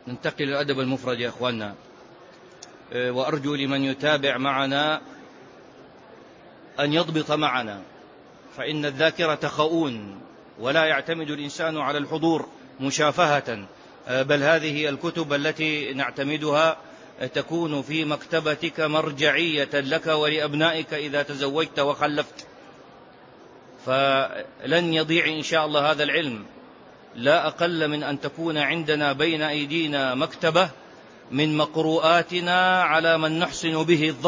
ننتقل للأدب المفرد يا أخواننا، وأرجو لمن يتابع معنا أن يضبط معنا، فإن الذاكرة خؤون، ولا يعتمد الإنسان على الحضور مشافهة، بل هذه الكتب التي نعتمدها تكون في مكتبتك مرجعية لك ولأبنائك إذا تزوجت وخلفت، فلن يضيع إن شاء الله هذا العلم. لا أقل من أن تكون عندنا بين أيدينا مكتبة من مقروءاتنا على من نحسن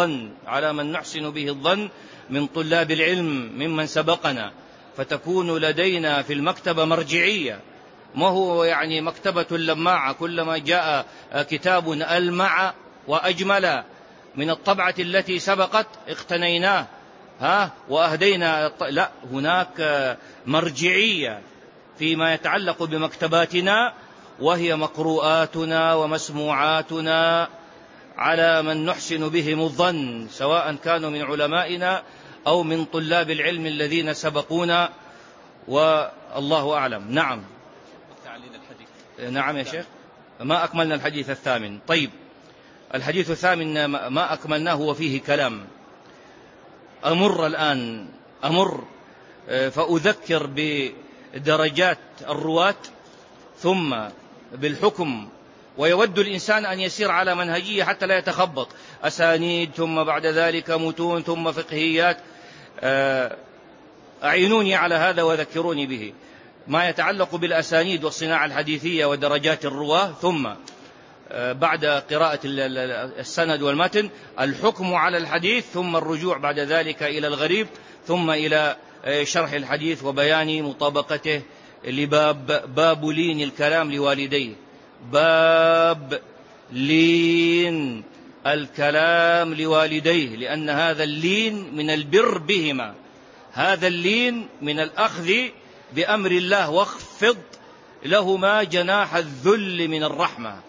به الظن من طلاب العلم ممن سبقنا، فتكون لدينا في المكتبة مرجعية، ما هو يعني مكتبة لماعة كلما جاء كتاب ألمع وأجمل من الطبعة التي سبقت اقتنيناه وأهدينا. لا، هناك مرجعية فيما يتعلق بمكتباتنا، وهي مقروءاتنا ومسموعاتنا على من نحسن بهم الظن، سواء كانوا من علمائنا أو من طلاب العلم الذين سبقونا، والله أعلم. نعم. نعم يا شيخ، ما أكملنا الحديث الثامن. طيب، الحديث الثامن ما أكملناه وفيه كلام. أمر فأذكر بدرجات الرواة ثم بالحكم، ويود الإنسان أن يسير على منهجية حتى لا يتخبط، أسانيد ثم بعد ذلك متون ثم فقهيات. أعينوني على هذا وذكروني به، ما يتعلق بالأسانيد والصناعة الحديثية ودرجات الرواة، ثم بعد قراءة السند والمتن الحكم على الحديث، ثم الرجوع بعد ذلك إلى الغريب، ثم إلى شرح الحديث وبيان مطابقته لباب لين الكلام لوالديه. باب لين الكلام لوالديه، لأن هذا اللين من البر بهما، هذا اللين من الأخذ بأمر الله، واخفض لهما جناح الذل من الرحمة.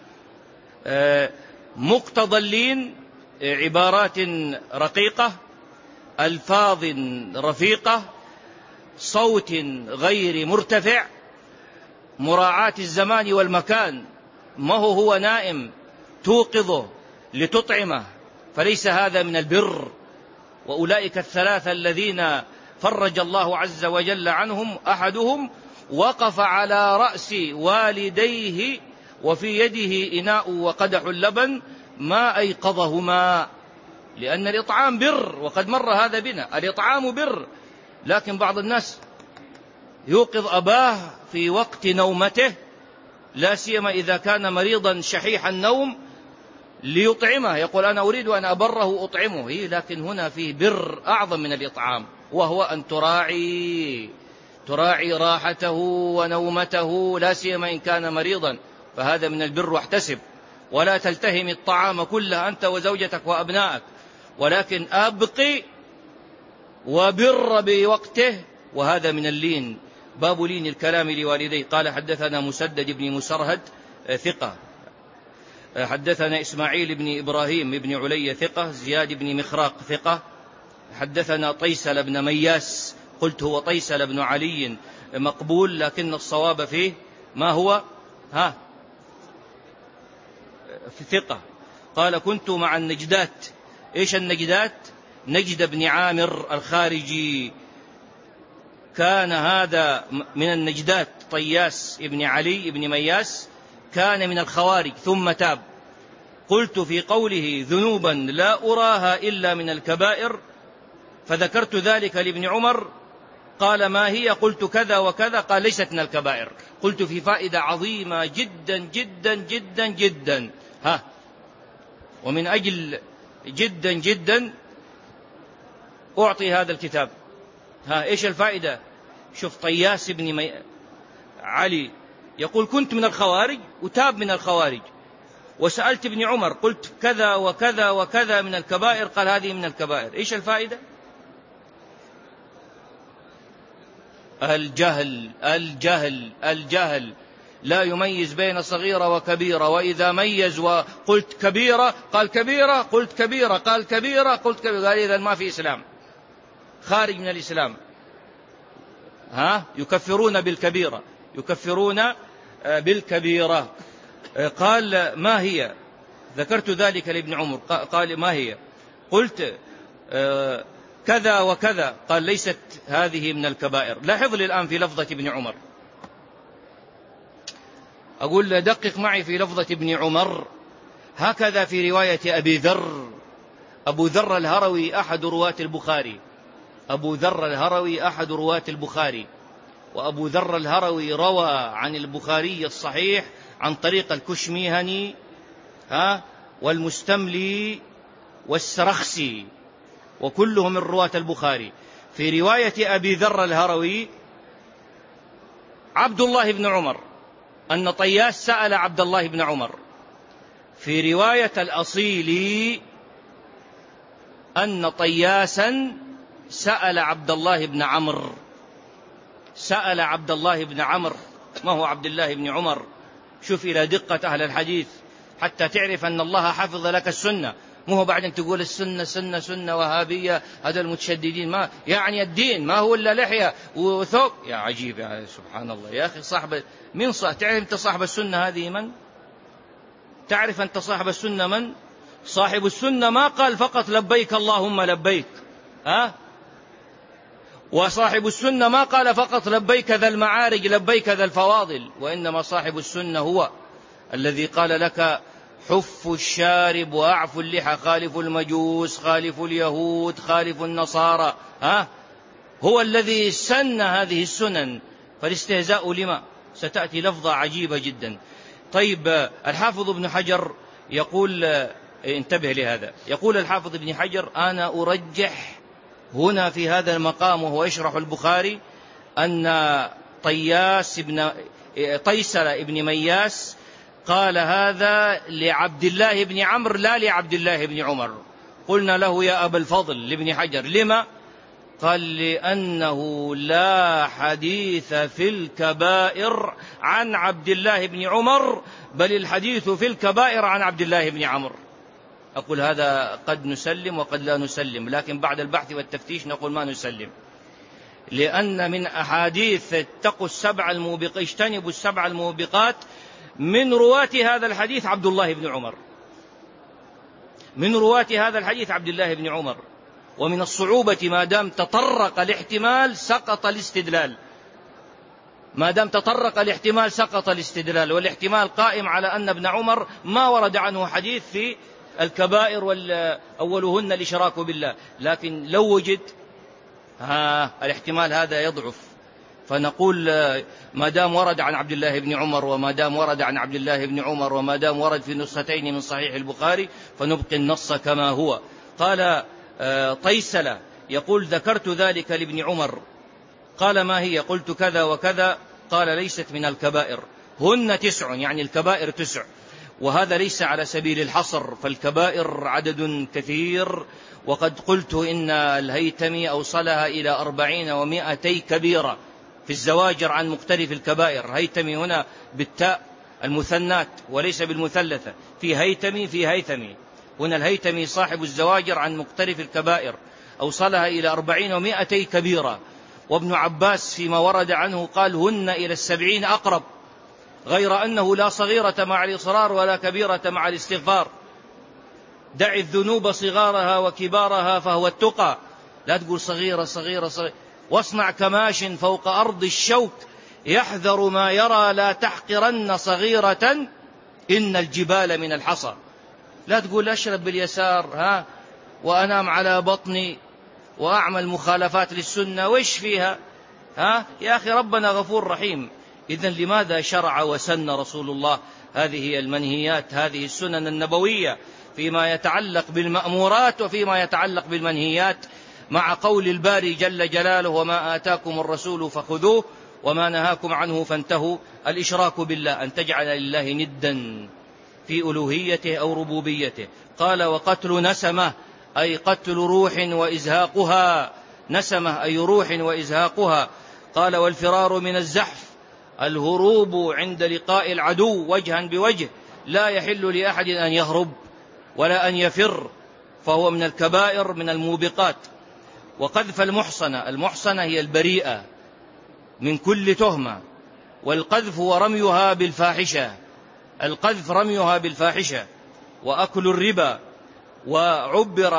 مقتضى اللين عبارات رقيقة، ألفاظ رفيقة، صوت غير مرتفع، مراعاة الزمان والمكان، ما هو نائم توقظه لتطعمه، فليس هذا من البر. وأولئك الثلاثة الذين فرج الله عز وجل عنهم، أحدهم وقف على رأس والديه وفي يده إناء وقدح اللبن ما أيقظهما، لأن الإطعام بر، وقد مر هذا بنا، الإطعام بر. لكن بعض الناس يوقظ أباه في وقت نومته، لا سيما إذا كان مريضا شحيح النوم، ليطعمه، يقول أنا أريد أن أبره أطعمه، لكن هنا فيه بر أعظم من الإطعام، وهو أن تراعي راحته ونومته، لا سيما إن كان مريضا، فهذا من البر. واحتسب، ولا تلتهم الطعام كله أنت وزوجتك وأبنائك، ولكن أبقي وبر بوقته، وهذا من اللين. باب لين الكلام لوالديه. قال حدثنا مسدد بن مسرهد ثقة، حدثنا إسماعيل بن إبراهيم بن علي ثقة، زياد بن مخراق ثقة، حدثنا طيسل بن مياس، قلت هو طيسل بن علي مقبول، لكن الصواب فيه ما هو في ثقة. قال كنت مع النجدات. إيش النجدات؟ نجد بن عامر الخارجي، كان هذا من النجدات. طياس بن علي بن مياس كان من الخوارج ثم تاب. قلت في قوله ذنوبا لا أراها إلا من الكبائر، فذكرت ذلك لابن عمر، قال ما هي؟ قلت كذا وكذا، قال ليست من الكبائر. قلت في فائدة عظيمة جدا جدا جدا جدا، ومن أجل جدا جدا أعطي هذا الكتاب. إيش الفائدة؟ شوف، طياس بن علي يقول كنت من الخوارج وتاب من الخوارج، وسألت ابن عمر قلت كذا وكذا وكذا من الكبائر، قال هذه من الكبائر. إيش الفائدة؟ الجهل الجهل الجهل، لا يميز بين صغيرة وكبيرة، وإذا ميز وقلت كبيرة قال كبيرة، قلت كبيرة قال كبيرة، قلت كبيرة، قال إذن ما في إسلام، خارج من الإسلام. يكفرون بالكبيرة، يكفرون بالكبيرة. قال ما هي؟ ذكرت ذلك لابن عمر، قال ما هي؟ قلت كذا وكذا، قال ليست هذه من الكبائر. لاحظ لي الآن في لفظة ابن عمر، أقول دقق معي في لفظة ابن عمر، هكذا في رواية أبي ذر. أبو ذر الهروي أحد رواة البخاري، أبو ذر الهروي أحد رواة البخاري، وأبو ذر الهروي روى عن البخاري الصحيح عن طريق الكشميهني والمستملي والسرخسي، وكلهم من رواة البخاري. في رواية أبي ذر الهروي عبد الله بن عمر أن طياس سأل عبد الله بن عمر. في رواية الأصيلي أن طياسا سأل عبد الله بن عمرو، سأل عبد الله بن عمرو، ما هو عبد الله بن عمر. شوف إلى دقة أهل الحديث حتى تعرف أن الله حفظ لك السنة، مو هو بعدين تقول السنة سنة سنة وهابية، هذا المتشددين، ما يعني الدين ما هو إلا لحية وثوب. يا عجيب، يا سبحان الله يا أخي. صاحب من تعرف أنت صاحب السنة هذه من؟ تعرف أنت صاحب السنة من؟ صاحب السنة ما قال فقط لبيك اللهم لبيك، وصاحب السنة ما قال فقط لبيك ذا المعارج لبيك ذا الفواضل، وإنما صاحب السنة هو الذي قال لك حف الشارب وأعف اللحى، خالف المجوس، خالف اليهود، خالف النصارى، هو الذي سن هذه السنن. فالاستهزاء لما؟ ستأتي لفظة عجيبة جدا. طيب، الحافظ ابن حجر يقول، انتبه لهذا، يقول الحافظ ابن حجر: أنا أرجح هنا في هذا المقام وهو يشرح البخاري أن طيسل ابن مياس قال هذا لعبد الله بن عمرو لا لعبد الله بن عمر. قلنا له يا أبا الفضل لابن حجر لما؟ قال لأنه لا حديث في الكبائر عن عبد الله بن عمر، بل الحديث في الكبائر عن عبد الله بن عمرو. أقول هذا قد نسلم وقد لا نسلم، لكن بعد البحث والتفتيش نقول ما نسلم، لأن من أحاديث اتقوا السبع الموبقات، اجتنبوا السبع الموبقات، من رواة هذا الحديث عبد الله بن عمر، من رواة هذا الحديث عبد الله بن عمر. ومن الصعوبة ما دام تطرق الاحتمال سقط الاستدلال، ما دام تطرق الاحتمال سقط الاستدلال، والاحتمال قائم على أن ابن عمر ما ورد عنه حديث في الكبائر أولهن الإشراك بالله، لكن لو وجد الاحتمال هذا يضعف. فنقول ما دام ورد عن عبد الله بن عمر، وما دام ورد عن عبد الله بن عمر، وما دام ورد في نسختين من صحيح البخاري، فنبقي النص كما هو. قال طيسل يقول: ذكرت ذلك لابن عمر، قال ما هي؟ قلت كذا وكذا، قال ليست من الكبائر، هن 9، يعني الكبائر 9، وهذا ليس على سبيل الحصر، فالكبائر عدد كثير. وقد قلت إن الهيتمي أوصلها إلى 40 و200 كبيرة في الزواجر عن مختلف الكبائر. هيتمي هنا بالتاء المثنات وليس بالمثلثة، في هيتمي في هيثمي، هنا الهيتمي صاحب الزواجر عن مختلف الكبائر أوصلها إلى 40 و200 كبيرة. وابن عباس فيما ورد عنه قال هن إلى 70 أقرب، غير أنه لا صغيرة مع الإصرار ولا كبيرة مع الاستغفار. دع الذنوب صغارها وكبارها فهو التقى، لا تقول صغيرة صغيرة صغيرة. واصنع كماش فوق أرض الشوك يحذر ما يرى، لا تحقرن صغيرة إن الجبال من الحصى. لا تقول أشرب باليسار وأنام على بطني وأعمل مخالفات للسنة، وإيش فيها؟ يا أخي ربنا غفور رحيم. إذن لماذا شرع وسن رسول الله هذه المنهيات، هذه السنن النبوية فيما يتعلق بالمأمورات وفيما يتعلق بالمنهيات، مع قول الباري جل جلاله: وما آتاكم الرسول فخذوه وما نهاكم عنه فانتهوا. الإشراك بالله، أن تجعل لله ندا في ألوهيته أو ربوبيته. قال: وقتل نسمة، أي قتل روح وإزهاقها، نسمة أي روح وإزهاقها. قال: والفرار من الزحف، الهروب عند لقاء العدو وجها بوجه، لا يحل لأحد أن يهرب ولا أن يفر، فهو من الكبائر من الموبقات. وقذف المحصنة، المحصنة هي البريئة من كل تهمة، والقذف ورميها بالفاحشة، القذف رميها بالفاحشة وأكل الربا، وعبر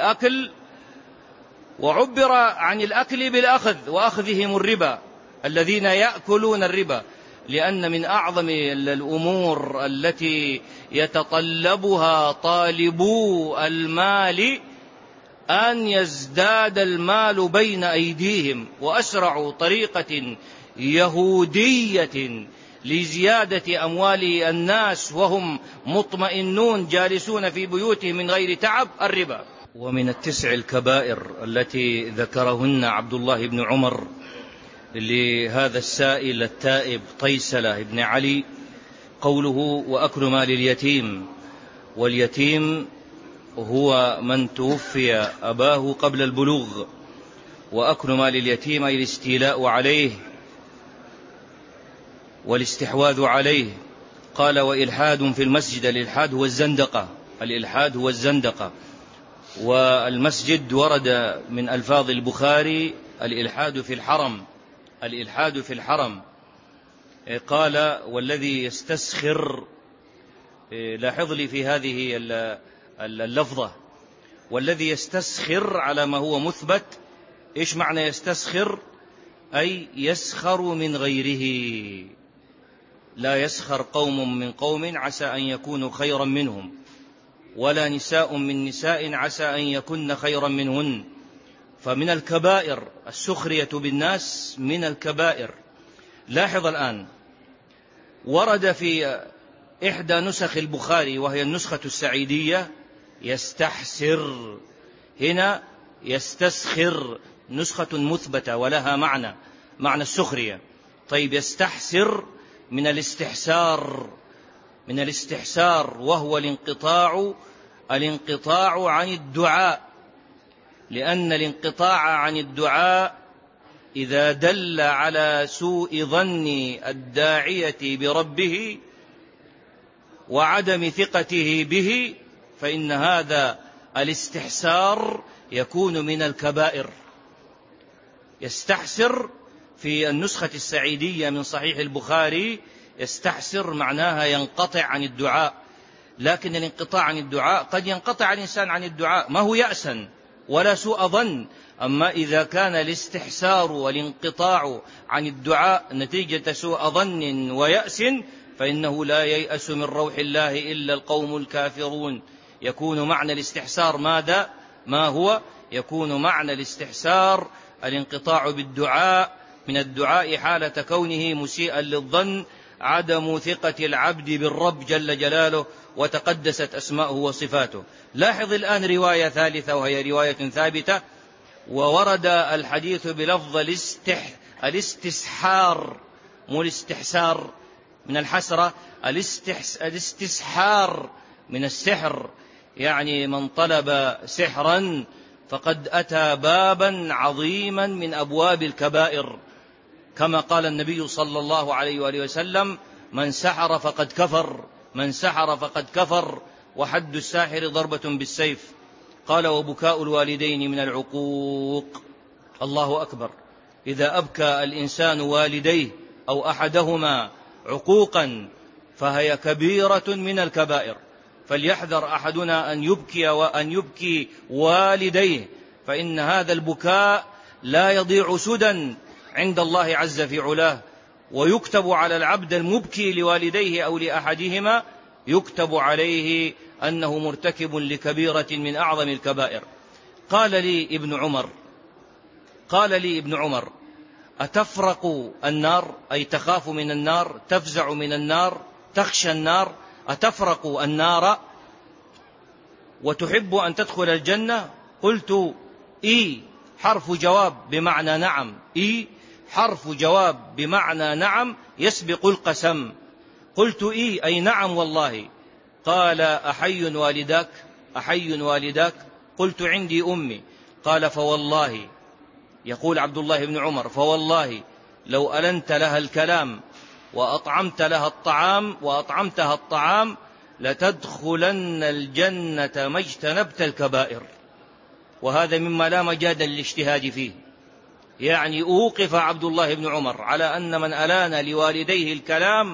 عن الأكل بالأخذ وأخذهم الربا، الذين يأكلون الربا، لأن من أعظم الأمور التي يتطلبها طالبو المال أن يزداد المال بين أيديهم، وأسرع طريقة يهودية لزيادة أموال الناس وهم مطمئنون جالسون في بيوتهم من غير تعب الربا. ومن 9 الكبائر التي ذكرهن عبد الله بن عمر لهذا السائل التائب طيسلة بن علي قوله: وأكل مال اليتيم. واليتيم هو من توفي أباه قبل البلوغ، وأكل مال اليتيم أي الاستيلاء عليه والاستحواذ عليه. قال: وإلحاد في المسجد. الإلحاد هو الزندقة. والمسجد ورد من ألفاظ البخاري الإلحاد في الحرم. قال: والذي يستسخر. لاحظ لي في هذه اللفظة: والذي يستسخر على ما هو مثبت. إيش معنى يستسخر؟ أي يسخر من غيره. لا يسخر قوم من قوم عسى أن يكونوا خيرا منهم، ولا نساء من نساء عسى أن يكن خيرا منهن. فمن الكبائر السخرية بالناس، من الكبائر. لاحظ الآن، ورد في إحدى نسخ البخاري وهي النسخة السعيدية يستحسر، هنا يستسخر، نسخة مثبتة ولها معنى السخرية. طيب، يستحسر من الاستحسار وهو الانقطاع عن الدعاء، لأن الانقطاع عن الدعاء إذا دل على سوء ظن الداعية بربه وعدم ثقته به، فإن هذا الاستحسار يكون من الكبائر. يستحسر في النسخة السعيدية من صحيح البخاري، يستحسر معناها ينقطع عن الدعاء. لكن الانقطاع عن الدعاء قد ينقطع الإنسان عن الدعاء ما هو يأسا ولا سوء ظن، أما إذا كان الاستحسار والانقطاع عن الدعاء نتيجة سوء ظن ويأس، فإنه لا ييأس من روح الله إلا القوم الكافرون. يكون معنى الاستحسار ماذا؟ ما هو؟ يكون معنى الاستحسار الانقطاع بالدعاء، من الدعاء حالة كونه مسيئا للظن، عدم ثقة العبد بالرب جل جلاله وتقدست أسماؤه وصفاته. لاحظ الآن رواية ثالثة وهي رواية ثابتة، وورد الحديث بلفظ الاستصحار، مو الاستحسار من الحسرة، الاستصحار من السحر، يعني من طلب سحرا فقد أتى بابا عظيما من أبواب الكبائر، كما قال النبي صلى الله عليه وآله وسلم: من سحر فقد كفر، وحد الساحر ضربة بالسيف. قال: وبكاء الوالدين من العقوق. الله أكبر، إذا أبكى الإنسان والديه أو أحدهما عقوقا فهي كبيرة من الكبائر. فليحذر أحدنا أن يبكي والديه، فإن هذا البكاء لا يضيع سدى عند الله عز في علاه، ويكتب على العبد المبكي لوالديه أو لأحدهما، يكتب عليه أنه مرتكب لكبيرة من أعظم الكبائر. قال لي ابن عمر: أتفرق النار؟ أي تخاف من النار، تفزع من النار، تخشى النار، أتفرق النار وتحب أن تدخل الجنة؟ قلت: إي حرف جواب بمعنى نعم، إي حرف جواب بمعنى نعم يسبق القسم. قلت: إي أي نعم والله. قال: أحي والداك؟ قلت: عندي أمي. قال: فوالله، يقول عبد الله بن عمر: فوالله لو ألنت لها الكلام وأطعمتها الطعام لتدخلن الجنة ما اجتنبت الكبائر. وهذا مما لا مجال للاجتهاد فيه، يعني أوقف عبد الله بن عمر على أن من ألان لوالديه الكلام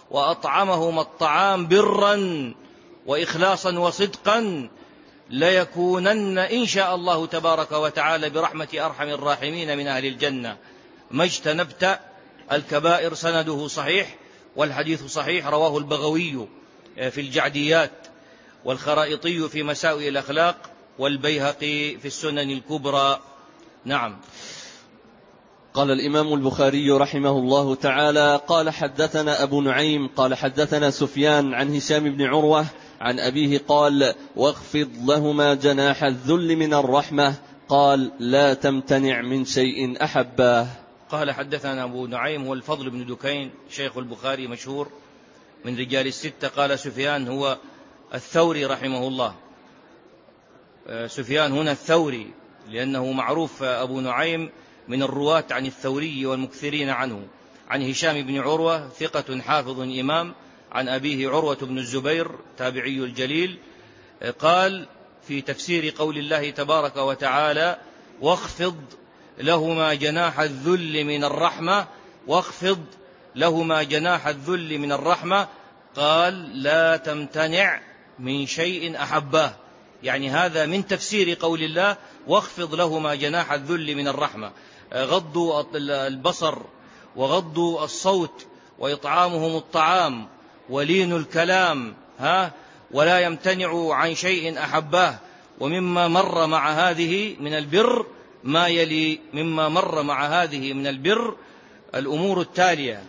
وأطعمهم الطعام برا وإخلاصا وصدقا ليكونن إن شاء الله تبارك وتعالى برحمة أرحم الراحمين من أهل الجنة. ما اجتنبت الكبائر. سنده صحيح والحديث صحيح، رواه البغوي في الجعديات، والخرائطي في مساوئ الأخلاق، والبيهقي في السنن الكبرى. نعم. قال الإمام البخاري رحمه الله تعالى: قال حدثنا أبو نعيم قال حدثنا سفيان عن هشام بن عروة عن أبيه قال: واخفض لهما جناح الذل من الرحمة، قال: لا تمتنع من شيء أحباه. قال حدثنا أبو نعيم هو الفضل بن دكين شيخ البخاري مشهور من رجال الستة. قال سفيان هو الثوري رحمه الله. سفيان هنا الثوري لأنه معروف أبو نعيم من الرواة عن الثوري والمكثرين عنه. عن هشام بن عروة ثقة حافظ إمام، عن أبيه عروة بن الزبير تابعي الجليل، قال في تفسير قول الله تبارك وتعالى: واخفض لهما جناح الذل من الرحمة، واخفض لهما جناح الذل من الرحمة، قال: لا تمتنع من شيء أحباه. يعني هذا من تفسير قول الله: واخفض لهما جناح الذل من الرحمة. غضوا البصر وغضوا الصوت وإطعامهم الطعام ولين الكلام، ولا يمتنع عن شيء أحباه. ومما مر مع هذه من البر ما يلي: مما مر مع هذه من البر الأمور التالية: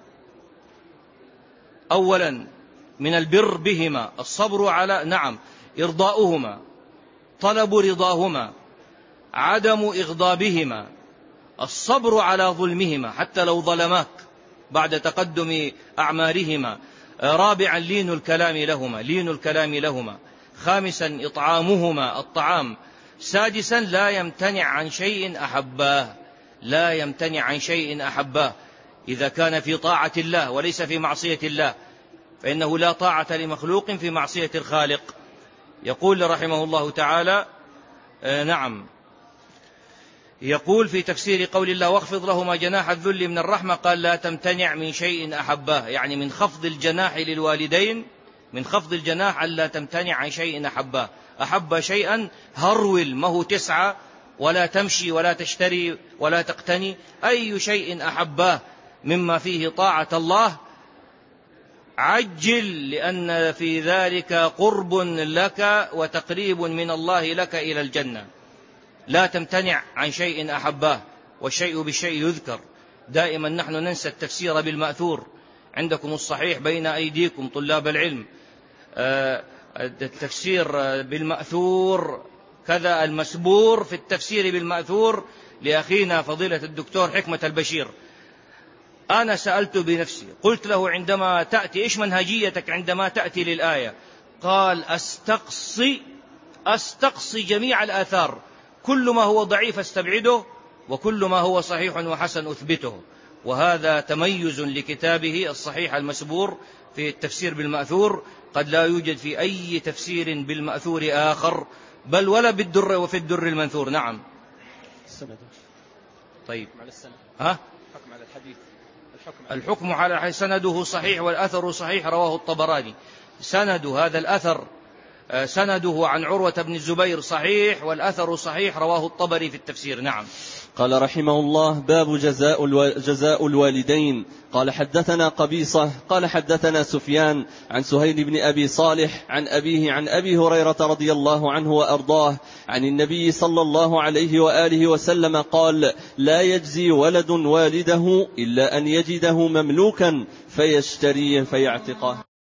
أولا من البر بهما الصبر على إرضاؤهما، طلب رضاهما، عدم إغضابهما، الصبر على ظلمهما حتى لو ظلماك بعد تقدم أعمارهما. رابعا لين الكلام لهما. خامسا إطعامهما الطعام. سادسا لا يمتنع عن شيء أحباه إذا كان في طاعة الله وليس في معصية الله، فإنه لا طاعة لمخلوق في معصية الخالق. يقول رحمه الله تعالى يقول في تفسير قول الله: واخفض لهما جناح الذل من الرحمة، قال: لا تمتنع من شيء أحباه، يعني من خفض الجناح للوالدين، من خفض الجناح ألا تمتنع عن شيء أحباه. أحب شيئا هرول، ما هو تسعى ولا تمشي ولا تشتري ولا تقتني، أي شيء أحباه مما فيه طاعة الله عجل، لأن في ذلك قرب لك وتقريب من الله لك إلى الجنة. لا تمتنع عن شيء أحباه، والشيء بالشيء يذكر. دائما نحن ننسى التفسير بالمأثور. عندكم الصحيح بين أيديكم طلاب العلم، التفسير بالمأثور كذا، المسبور في التفسير بالمأثور لأخينا فضيلة الدكتور حكمة البشير. أنا سألت بنفسي، قلت له: عندما تأتي إيش منهجيتك عندما تأتي للآية؟ قال: أستقصي جميع الآثار، كل ما هو ضعيف استبعده، وكل ما هو صحيح وحسن أثبته. وهذا تميز لكتابه الصحيح المسبور في التفسير بالمأثور، قد لا يوجد في أي تفسير بالمأثور آخر، بل ولا بالدر وفي الدر المنثور. نعم. طيب. حكم على الحديث. الحكم على الحديث سنده صحيح والأثر صحيح، رواه الطبراني. سند هذا الأثر سنده عن عروة بن الزبير صحيح، والأثر صحيح، رواه الطبري في التفسير. نعم. قال رحمه الله: باب جزاء الوالدين. قال حدثنا قبيصة قال حدثنا سفيان عن سهيل بن أبي صالح عن أبيه عن أبي هريرة رضي الله عنه وأرضاه عن النبي صلى الله عليه وآله وسلم قال: لا يجزي ولد والده إلا أن يجده مملوكا فيشتريه فيعتقه.